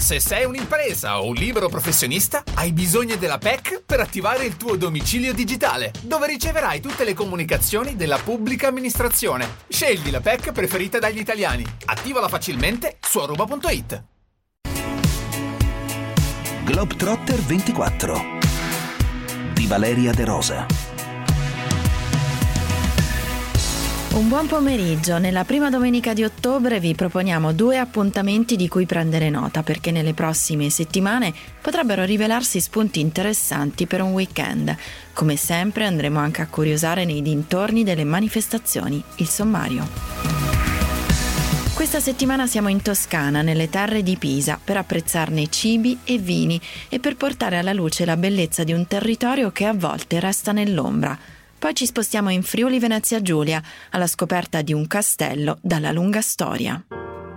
Se sei un'impresa o un libero professionista, hai bisogno della PEC per attivare il tuo domicilio digitale, dove riceverai tutte le comunicazioni della pubblica amministrazione. Scegli la PEC preferita dagli italiani. Attivala facilmente su aruba.it. Globetrotter 24 di Valeria De Rosa. Un buon pomeriggio. Nella prima domenica di ottobre vi proponiamo 2 appuntamenti di cui prendere nota, perché nelle prossime settimane potrebbero rivelarsi spunti interessanti per un weekend. Come sempre andremo anche a curiosare nei dintorni delle manifestazioni. Il sommario. Questa settimana siamo in Toscana, nelle terre di Pisa, per apprezzarne cibi e vini e per portare alla luce la bellezza di un territorio che a volte resta nell'ombra. Poi ci spostiamo in Friuli Venezia Giulia, alla scoperta di un castello dalla lunga storia.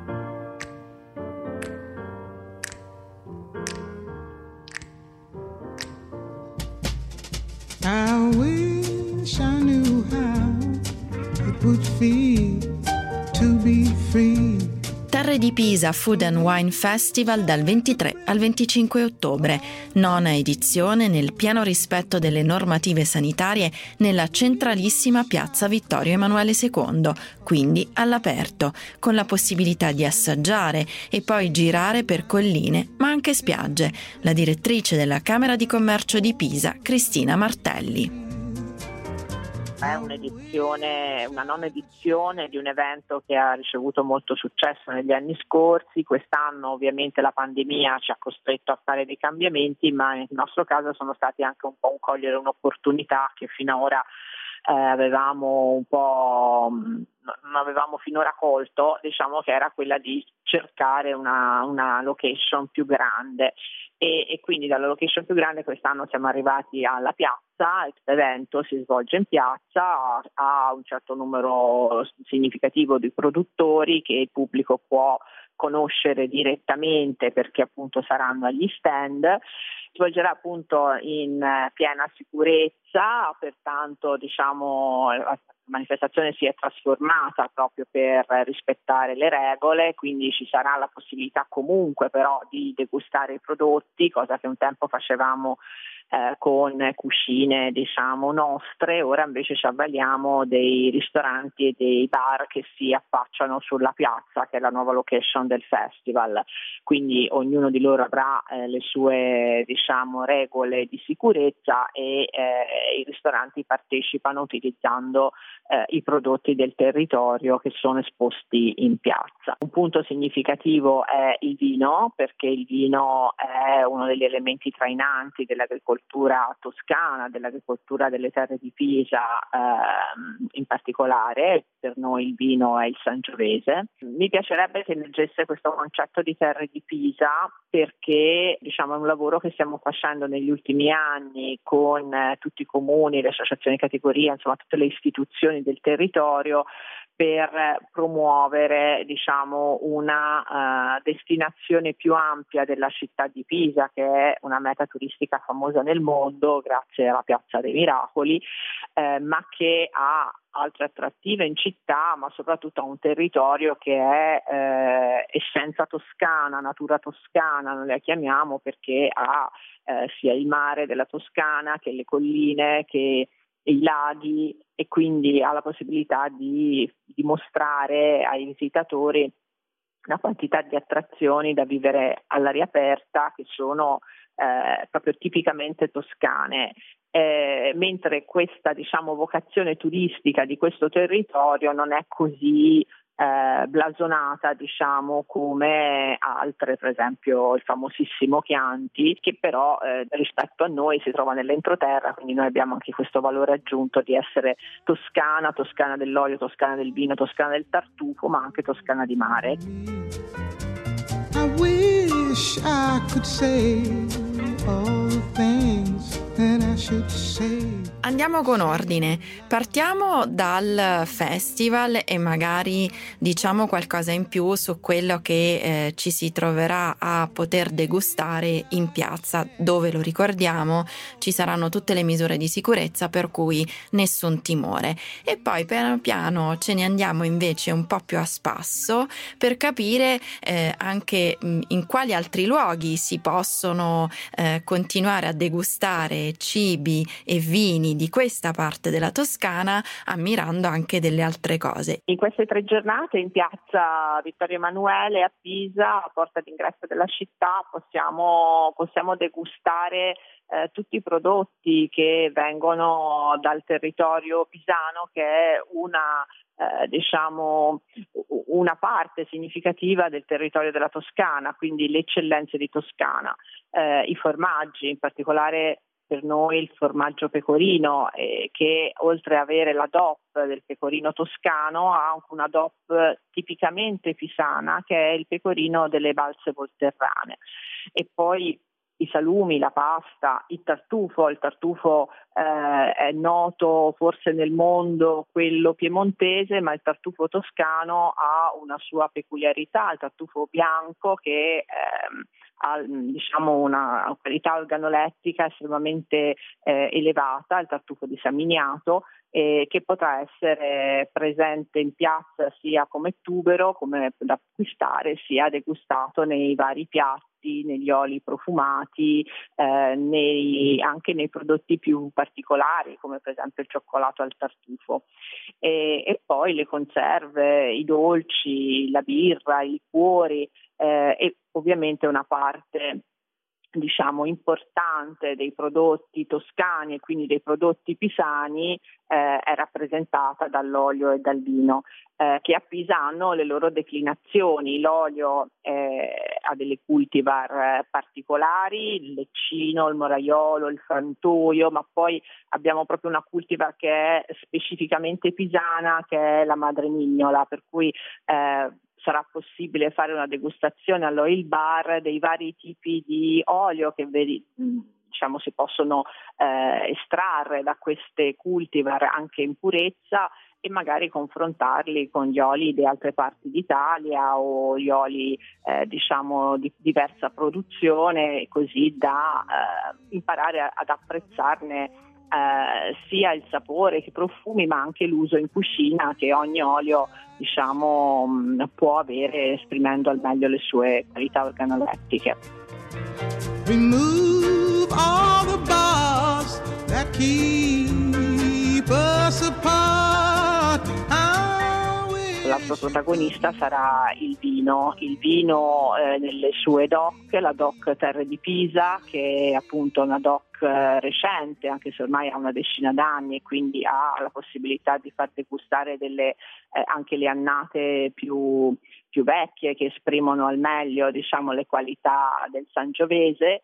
I wish I knew how it would feel to be free. Terre di Pisa Food and Wine Festival dal 23 al 25 ottobre, 9ª edizione nel pieno rispetto delle normative sanitarie nella centralissima piazza Vittorio Emanuele II, quindi all'aperto, con la possibilità di assaggiare e poi girare per colline, ma anche spiagge. La direttrice della Camera di Commercio di Pisa, Cristina Martelli. È un'edizione, una nona edizione di un evento che ha ricevuto molto successo negli anni scorsi. Quest'anno ovviamente la pandemia ci ha costretto a fare dei cambiamenti, ma nel nostro caso sono stati anche un po' un cogliere un'opportunità che fino ad ora non avevamo finora colto, diciamo, che era quella di cercare una location più grande e quindi dalla location più grande quest'anno siamo arrivati alla piazza. Questo evento si svolge in piazza, ha un certo numero significativo di produttori che il pubblico può conoscere direttamente perché appunto saranno agli stand. Svolgerà appunto in piena sicurezza, pertanto diciamo la manifestazione si è trasformata proprio per rispettare le regole, quindi ci sarà la possibilità comunque però di degustare i prodotti, cosa che un tempo facevamo con cucine diciamo nostre. Ora invece ci avvaliamo dei ristoranti e dei bar che si affacciano sulla piazza, che è la nuova location del festival, quindi ognuno di loro avrà le sue diciamo regole di sicurezza e i ristoranti partecipano utilizzando i prodotti del territorio che sono esposti in piazza. Un punto significativo è il vino, perché il vino è uno degli elementi trainanti dell'agricoltura toscana, dell'agricoltura delle terre di Pisa in particolare. Per noi il vino è il Sangiovese. Mi piacerebbe che emergesse questo concetto di terre di Pisa, perché diciamo è un lavoro che stiamo facendo negli ultimi anni con tutti i comuni, le associazioni di categoria, insomma tutte le istituzioni del territorio, per promuovere diciamo una destinazione più ampia della città di Pisa, che è una meta turistica famosa nel mondo grazie alla Piazza dei Miracoli, ma che ha altre attrattive in città, ma soprattutto ha un territorio che è essenza toscana, natura toscana, noi la chiamiamo, perché ha sia il mare della Toscana che le colline, che i laghi, e quindi ha la possibilità di mostrare ai visitatori una quantità di attrazioni da vivere all'aria aperta che sono proprio tipicamente toscane. Mentre questa diciamo vocazione turistica di questo territorio non è così blasonata diciamo come altre, per esempio il famosissimo Chianti, che però rispetto a noi si trova nell'entroterra, quindi noi abbiamo anche questo valore aggiunto di essere toscana, toscana dell'olio, toscana del vino, toscana del tartufo, ma anche toscana di mare. I wish I could say all the things that I should say. Andiamo con ordine. Partiamo dal festival e magari diciamo qualcosa in più su quello che ci si troverà a poter degustare in piazza, dove, lo ricordiamo, ci saranno tutte le misure di sicurezza, per cui nessun timore. E poi piano piano ce ne andiamo invece un po' più a spasso per capire anche in quali altri luoghi si possono continuare a degustare cibi e vini di questa parte della Toscana, ammirando anche delle altre cose. In queste 3 giornate in piazza Vittorio Emanuele a Pisa, a porta d'ingresso della città, possiamo degustare tutti i prodotti che vengono dal territorio pisano, che è una parte significativa del territorio della Toscana, quindi le eccellenze di Toscana, i formaggi, in particolare per noi il formaggio pecorino, che oltre ad avere la DOP del pecorino toscano ha anche una DOP tipicamente pisana, che è il pecorino delle Valse Volterrane. E poi i salumi, la pasta, il tartufo è noto forse nel mondo quello piemontese, ma il tartufo toscano ha una sua peculiarità, il tartufo bianco che ha una qualità organolettica estremamente elevata, il tartufo di San Miniato, che potrà essere presente in piazza sia come tubero, come da acquistare, sia degustato nei vari piatti, negli oli profumati, anche nei prodotti più particolari, come per esempio il cioccolato al tartufo. E poi le conserve, i dolci, la birra, i liquori, e ovviamente una parte importante dei prodotti toscani e quindi dei prodotti pisani è rappresentata dall'olio e dal vino, che a Pisa hanno le loro declinazioni. L'olio ha delle cultivar particolari, il leccino, il moraiolo, il frantoio, ma poi abbiamo proprio una cultivar che è specificamente pisana, che è la Madre Mignola, per cui sarà possibile fare una degustazione all'oil bar dei vari tipi di olio che si possono estrarre da queste cultivar anche in purezza, e magari confrontarli con gli oli di altre parti d'Italia o gli oli di diversa produzione, così da imparare ad apprezzarne sia il sapore che i profumi, ma anche l'uso in cucina che ogni olio può avere, esprimendo al meglio le sue qualità organolettiche. Remove all the bars that keep us apart. L'altro protagonista sarà il vino nelle sue DOC, la DOC Terre di Pisa, che è appunto una DOC recente, anche se ormai ha una decina d'anni, e quindi ha la possibilità di far degustare anche le annate più vecchie, che esprimono al meglio le qualità del Sangiovese.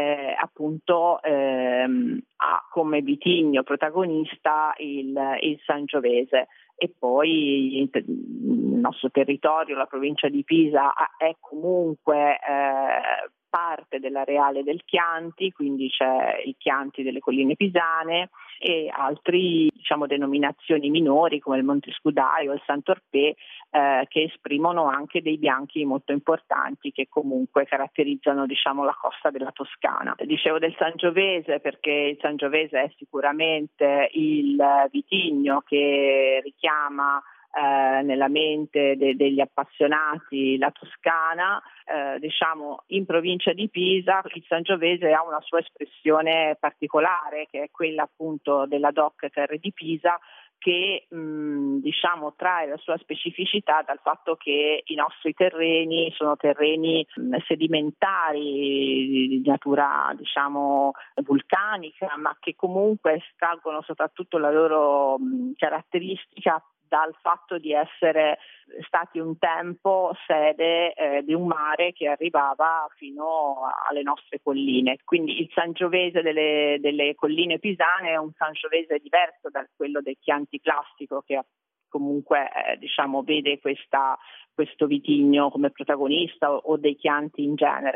Ha come vitigno protagonista il Sangiovese. E poi il nostro territorio, la provincia di Pisa, è comunque parte dell'areale del Chianti, quindi c'è il Chianti delle colline pisane e altri denominazioni minori come il Montescudaio, il Sant'Orpè, che esprimono anche dei bianchi molto importanti che comunque caratterizzano la costa della Toscana. Dicevo del Sangiovese perché il Sangiovese è sicuramente il vitigno che richiama nella mente degli appassionati la Toscana. In provincia di Pisa il Sangiovese ha una sua espressione particolare, che è quella appunto della DOC Terre di Pisa, che trae la sua specificità dal fatto che i nostri terreni sono terreni sedimentari di natura vulcanica, ma che comunque estraggono soprattutto la loro caratteristica dal fatto di essere stati un tempo sede di un mare che arrivava fino alle nostre colline. Quindi il Sangiovese delle colline pisane è un Sangiovese diverso da quello del Chianti classico, che comunque vede questo vitigno come protagonista, o dei Chianti in genere.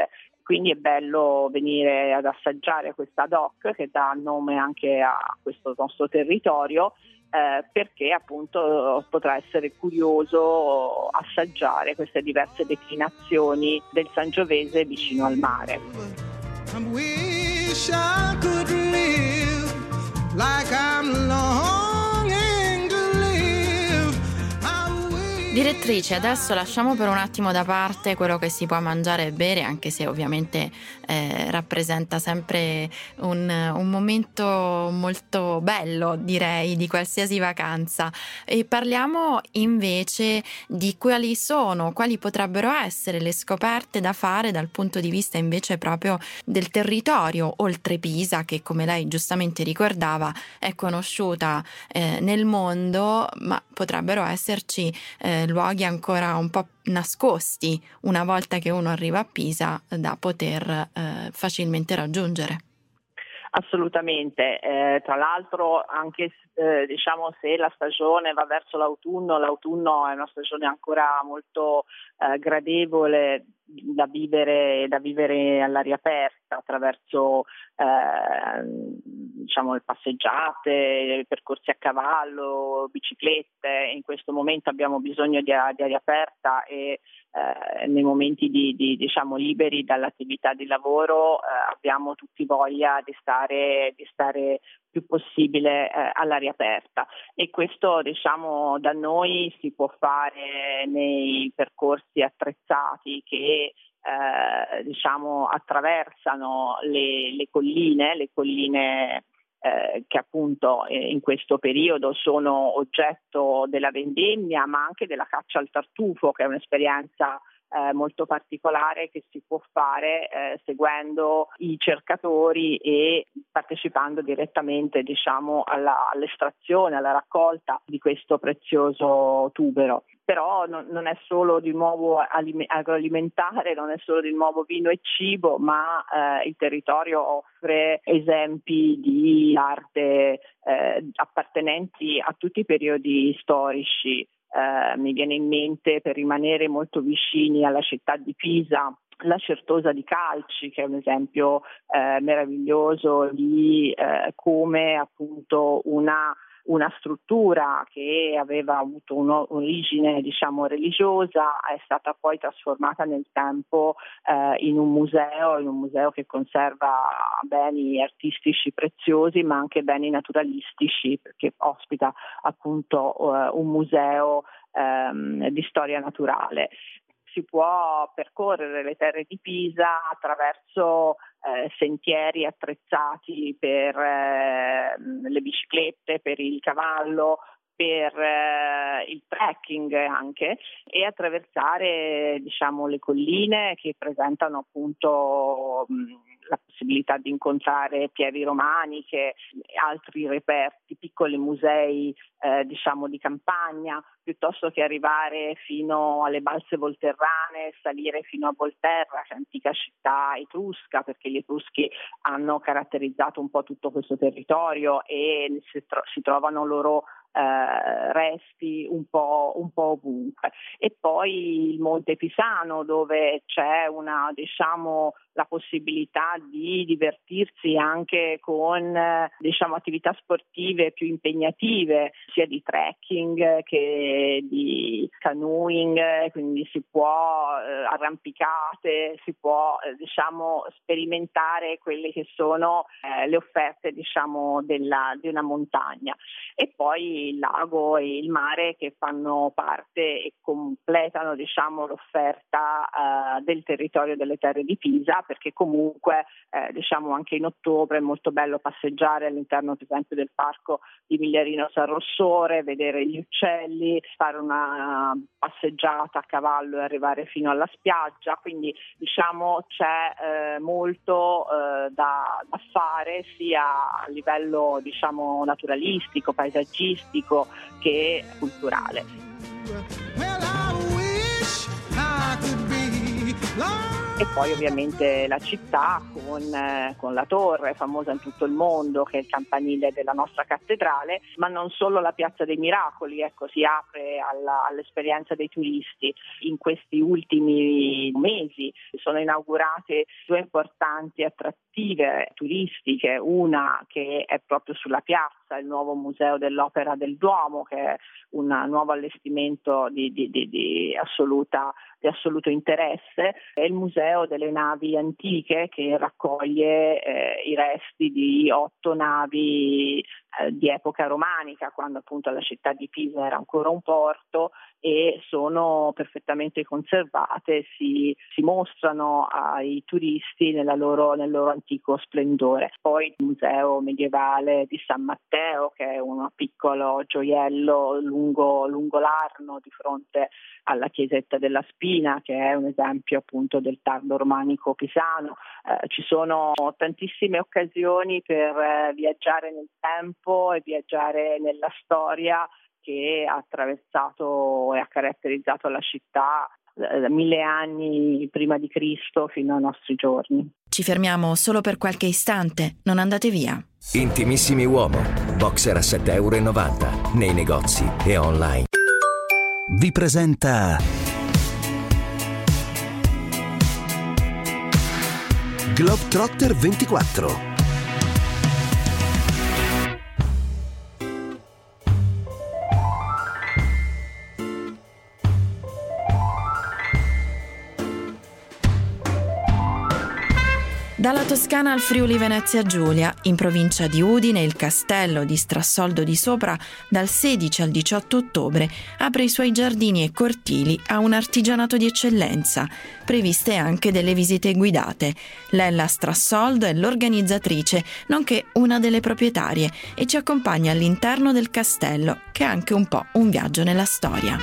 quindi è bello venire ad assaggiare questa DOC che dà nome anche a questo nostro territorio, perché appunto potrà essere curioso assaggiare queste diverse declinazioni del Sangiovese vicino al mare. I wish I could live like I'm longing to live. Direttrice, adesso lasciamo per un attimo da parte quello che si può mangiare e bere, anche se ovviamente rappresenta sempre un momento molto bello, direi, di qualsiasi vacanza, e parliamo invece di quali potrebbero essere le scoperte da fare dal punto di vista invece proprio del territorio oltre Pisa, che come lei giustamente ricordava è conosciuta nel mondo, ma potrebbero esserci luoghi ancora un po' nascosti una volta che uno arriva a Pisa da poter facilmente raggiungere. Assolutamente, tra l'altro anche se la stagione va verso l'autunno è una stagione ancora molto gradevole da vivere all'aria aperta attraverso le passeggiate, percorsi a cavallo, biciclette. In questo momento abbiamo bisogno di aria aperta e nei momenti di liberi dall'attività di lavoro abbiamo tutti voglia di stare più possibile all'aria aperta, e questo da noi si può fare nei percorsi attrezzati che attraversano le colline che appunto in questo periodo sono oggetto della vendemmia, ma anche della caccia al tartufo, che è un'esperienza molto particolare che si può fare seguendo i cercatori e partecipando direttamente all'estrazione, alla raccolta di questo prezioso tubero. Però non è solo di nuovo agroalimentare, non è solo di nuovo vino e cibo, ma il territorio offre esempi di arte appartenenti a tutti i periodi storici. Mi viene in mente, per rimanere molto vicini alla città di Pisa, la Certosa di Calci, che è un esempio meraviglioso di come appunto una struttura che aveva avuto un'origine religiosa è stata poi trasformata nel tempo in un museo che conserva beni artistici preziosi, ma anche beni naturalistici, perché ospita appunto un museo di storia naturale. Si può percorrere le terre di Pisa attraverso sentieri attrezzati per le biciclette, per il cavallo, per il trekking anche, e attraversare le colline che presentano appunto la possibilità di incontrare pievi romaniche, altri reperti, piccoli musei di campagna, piuttosto che arrivare fino alle balse volterrane, salire fino a Volterra, che è antica città etrusca, perché gli Etruschi hanno caratterizzato un po' tutto questo territorio e si trovano loro resti un po' ovunque. E poi il Monte Pisano, dove c'è la possibilità di divertirsi anche con attività sportive più impegnative, sia di trekking che di canoeing, quindi si può arrampicate, si può sperimentare quelle che sono le offerte di una montagna. E poi il lago e il mare che fanno parte e completano l'offerta del territorio delle Terre di Pisa, perché comunque anche in ottobre è molto bello passeggiare all'interno per esempio del parco di Migliarino San Rossore, vedere gli uccelli, fare una passeggiata a cavallo e arrivare fino alla spiaggia, quindi c'è molto da fare sia a livello naturalistico, paesaggistico che culturale. Well, I wish I could be E poi ovviamente la città con la torre famosa in tutto il mondo, che è il campanile della nostra cattedrale, ma non solo la Piazza dei Miracoli, si apre all'esperienza dei turisti. In questi ultimi mesi sono inaugurate 2 importanti attrattive turistiche, una che è proprio sulla piazza, il nuovo Museo dell'Opera del Duomo, che è un nuovo allestimento di assoluto interesse, è il Museo delle Navi Antiche, che raccoglie i resti di 8 navi di epoca romanica, quando appunto la città di Pisa era ancora un porto, e sono perfettamente conservate, si mostrano ai turisti nel loro antico splendore. Poi il Museo Medievale di San Matteo, che è un piccolo gioiello lungo l'Arno di fronte alla chiesetta della Spina, che è un esempio appunto del tardo romanico pisano. Ci sono tantissime occasioni per viaggiare nel tempo e viaggiare nella storia che ha attraversato e ha caratterizzato la città da 1000 anni prima di Cristo fino ai nostri giorni. Ci fermiamo solo per qualche istante, non andate via. Intimissimi Uomo, boxer a €7,90 nei negozi e online. Vi presenta Globetrotter 24. Dalla Toscana al Friuli Venezia Giulia, in provincia di Udine, il castello di Strassoldo di Sopra, dal 16 al 18 ottobre, apre i suoi giardini e cortili a un artigianato di eccellenza, previste anche delle visite guidate. Lella Strassoldo è l'organizzatrice, nonché una delle proprietarie, e ci accompagna all'interno del castello, che è anche un po' un viaggio nella storia.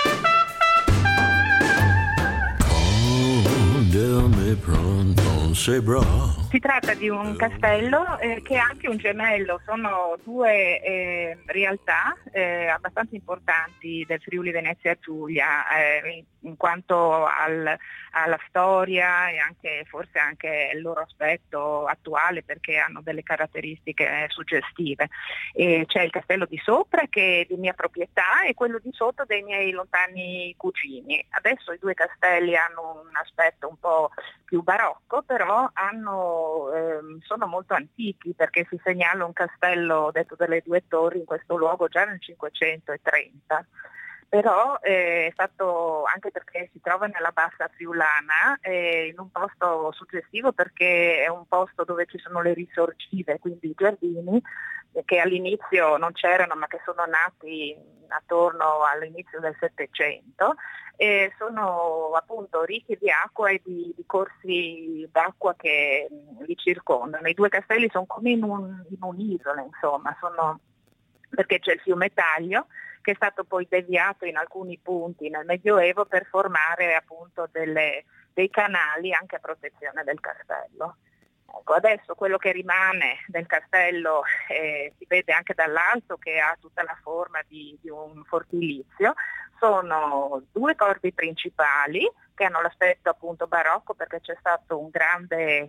Si tratta di un castello che è anche un gemello, sono 2 realtà abbastanza importanti del Friuli Venezia Giulia in quanto alla storia e anche forse anche il loro aspetto attuale, perché hanno delle caratteristiche suggestive. C'è il castello di sopra, che è di mia proprietà, e quello di sotto dei miei lontani cugini. Adesso i 2 castelli hanno un aspetto un po' più barocco, però sono molto antichi, perché si segnala un castello detto delle 2 torri in questo luogo già nel 530. Però è stato, anche perché si trova nella Bassa Friulana, in un posto suggestivo, perché è un posto dove ci sono le risorgive, quindi i giardini che all'inizio non c'erano, ma che sono nati attorno all'inizio del Settecento, e sono appunto ricchi di acqua e di corsi d'acqua che li circondano. I 2 castelli sono come in un'isola, insomma, perché c'è il fiume Taglio, che è stato poi deviato in alcuni punti nel Medioevo per formare appunto dei canali anche a protezione del castello. Ecco, adesso quello che rimane del castello si vede anche dall'alto, che ha tutta la forma di un fortilizio. Sono 2 corpi principali che hanno l'aspetto appunto barocco, perché c'è stato un grande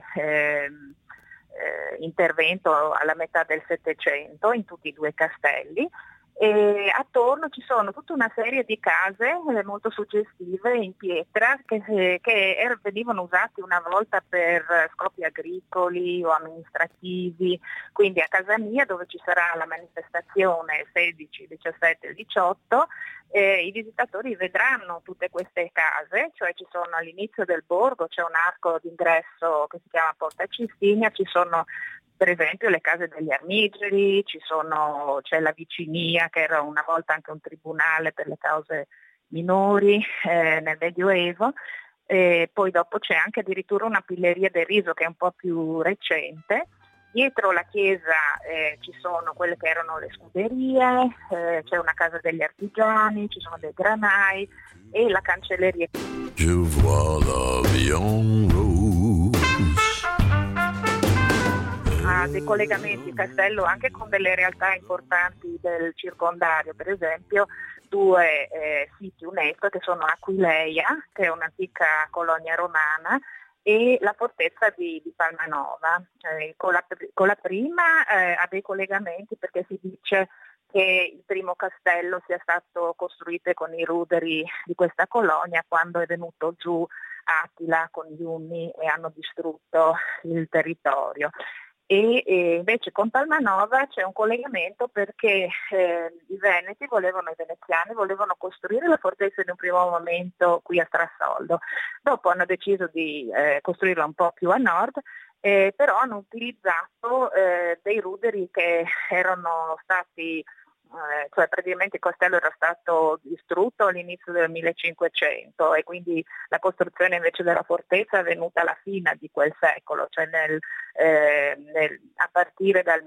intervento alla metà del Settecento in tutti i 2 castelli, e attorno ci sono tutta una serie di case molto suggestive in pietra che venivano usate una volta per scopi agricoli o amministrativi. Quindi a casa mia, dove ci sarà la manifestazione 16, 17 e 18, i visitatori vedranno tutte queste case, cioè ci sono all'inizio del borgo, c'è un arco d'ingresso che si chiama Porta Cistinia, ci sono per esempio le case degli Armigeri, c'è la Vicinia, che era una volta anche un tribunale per le cause minori nel Medioevo, e poi dopo c'è anche addirittura una pilleria del riso, che è un po' più recente. Dietro la chiesa ci sono quelle che erano le scuderie, c'è una casa degli artigiani, ci sono dei granai e la cancelleria. Je vois l'avion rouge. Ha dei collegamenti il castello anche con delle realtà importanti del circondario, per esempio 2 siti UNESCO, che sono Aquileia, che è un'antica colonia romana, e la fortezza di Palmanova. Con la prima ha dei collegamenti perché si dice che il primo castello sia stato costruito con i ruderi di questa colonia quando è venuto giù Attila con gli Unni e hanno distrutto il territorio. E invece con Palmanova c'è un collegamento perché i veneziani volevano costruire la fortezza in un primo momento qui a Strassoldo, dopo hanno deciso di costruirla un po' più a nord, però hanno utilizzato dei ruderi che erano stati cioè praticamente il castello era stato distrutto all'inizio del 1500 e quindi la costruzione invece della fortezza è avvenuta alla fine di quel secolo, cioè a partire dal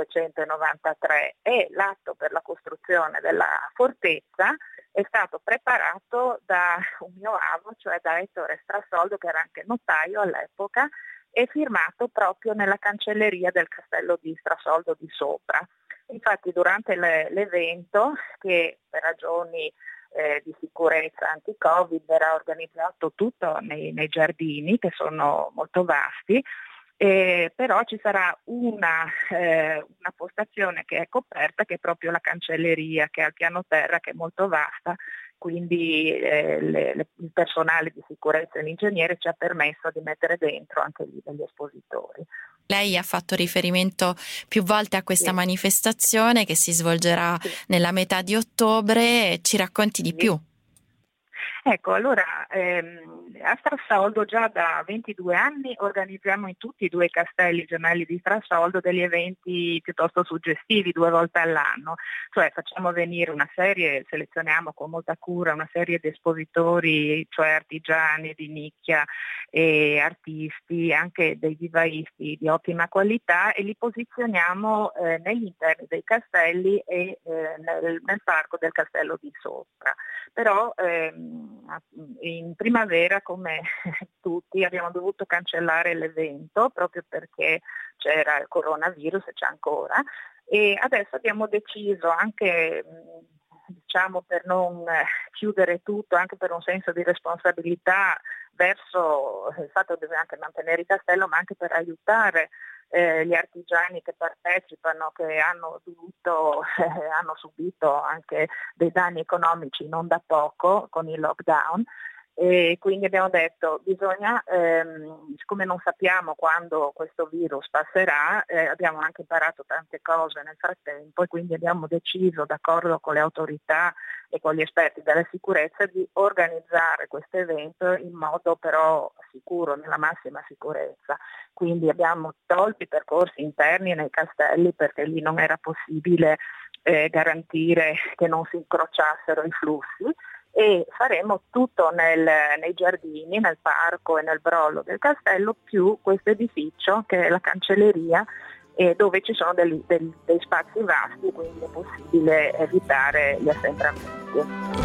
1593, e l'atto per la costruzione della fortezza è stato preparato da un mio avo, cioè da Ettore Strassoldo, che era anche notaio all'epoca, e firmato proprio nella cancelleria del castello di Strassoldo di Sopra. Infatti durante l'evento, che per ragioni di sicurezza anti-Covid era organizzato tutto nei giardini, che sono molto vasti, però ci sarà una postazione che è coperta, che è proprio la cancelleria, che è al piano terra, che è molto vasta, quindi il personale di sicurezza e l'ingegnere ci ha permesso di mettere dentro anche lì degli espositori. Lei ha fatto riferimento più volte a questa manifestazione che si svolgerà nella metà di ottobre. Ci racconti di più? Ecco, allora a Strassoldo già da 22 anni organizziamo in tutti i due castelli gemelli di Strassoldo degli eventi piuttosto suggestivi 2 volte all'anno, cioè facciamo venire una serie, selezioniamo con molta cura una serie di espositori, cioè artigiani di nicchia e artisti, anche dei vivaisti di ottima qualità, e li posizioniamo negli interni dei castelli e nel parco del castello di Sopra. Però in primavera, come tutti, abbiamo dovuto cancellare l'evento proprio perché c'era il coronavirus e c'è ancora, e adesso abbiamo deciso, anche diciamo per non chiudere tutto, anche per un senso di responsabilità verso il fatto che deve anche mantenere il castello, ma anche per aiutare gli artigiani che partecipano, che hanno subito anche dei danni economici non da poco con il lockdown, e quindi abbiamo detto bisogna, siccome non sappiamo quando questo virus passerà, abbiamo anche imparato tante cose nel frattempo, e quindi abbiamo deciso, d'accordo con le autorità e con gli esperti della sicurezza, di organizzare questo evento in modo però sicuro, nella massima sicurezza. Quindi abbiamo tolto i percorsi interni nei castelli perché lì non era possibile garantire che non si incrociassero i flussi, e faremo tutto nei giardini, nel parco e nel brollo del castello, più questo edificio che è la cancelleria, dove ci sono dei spazi vasti, quindi è possibile evitare gli assembramenti.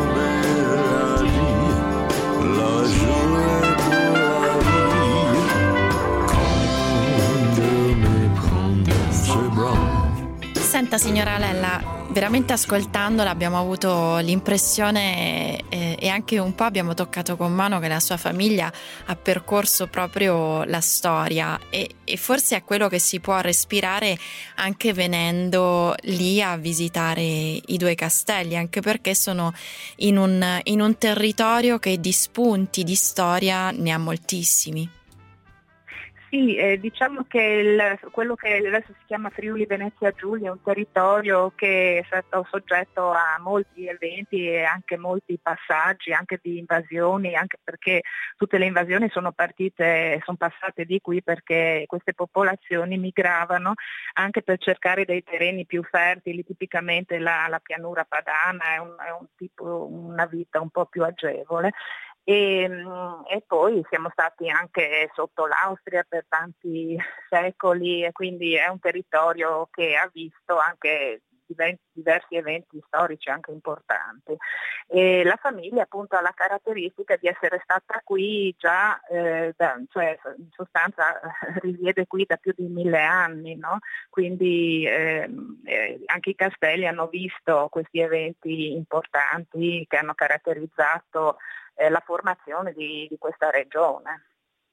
Senta signora Lella, veramente ascoltandola abbiamo avuto l'impressione e anche un po' abbiamo toccato con mano che la sua famiglia ha percorso proprio la storia, e forse è quello che si può respirare anche venendo lì a visitare i due castelli, anche perché sono in un territorio che di spunti di storia ne ha moltissimi. Sì, diciamo che quello che adesso si chiama Friuli Venezia Giulia è un territorio che è stato soggetto a molti eventi e anche molti passaggi, anche di invasioni, anche perché tutte le invasioni sono passate di qui perché queste popolazioni migravano anche per cercare dei terreni più fertili, tipicamente la pianura padana è una vita un po' più agevole. E poi siamo stati anche sotto l'Austria per tanti secoli, e quindi è un territorio che ha visto anche diversi eventi storici anche importanti. E la famiglia appunto ha la caratteristica di essere stata qui già, cioè in sostanza risiede qui da più di 1000 anni, no? Quindi anche i castelli hanno visto questi eventi importanti che hanno caratterizzato la formazione di questa regione.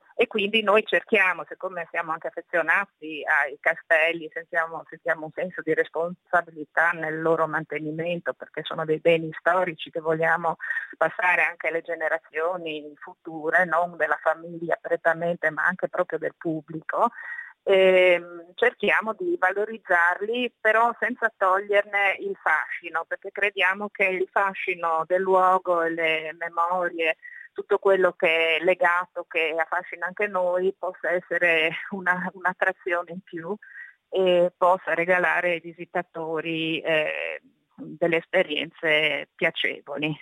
E quindi noi cerchiamo, siccome siamo anche affezionati ai castelli, sentiamo un senso di responsabilità nel loro mantenimento, perché sono dei beni storici che vogliamo passare anche alle generazioni future, non della famiglia prettamente, ma anche proprio del pubblico. Cerchiamo di valorizzarli, però senza toglierne il fascino, perché crediamo che il fascino del luogo e le memorie, tutto quello che è legato, che affascina anche noi, possa essere un'attrazione in più e possa regalare ai visitatori delle esperienze piacevoli.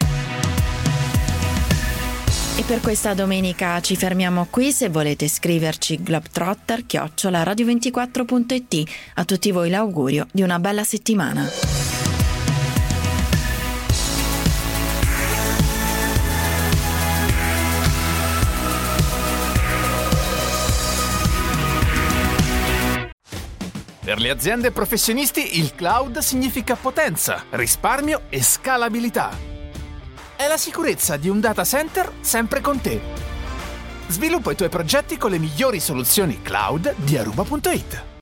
E per questa domenica ci fermiamo qui. Se volete scriverci, globetrotter@radio24.it. A tutti voi l'augurio di una bella settimana. Per le aziende e professionisti il cloud significa potenza, risparmio e scalabilità. È la sicurezza di un data center sempre con te. Sviluppa i tuoi progetti con le migliori soluzioni cloud di Aruba.it.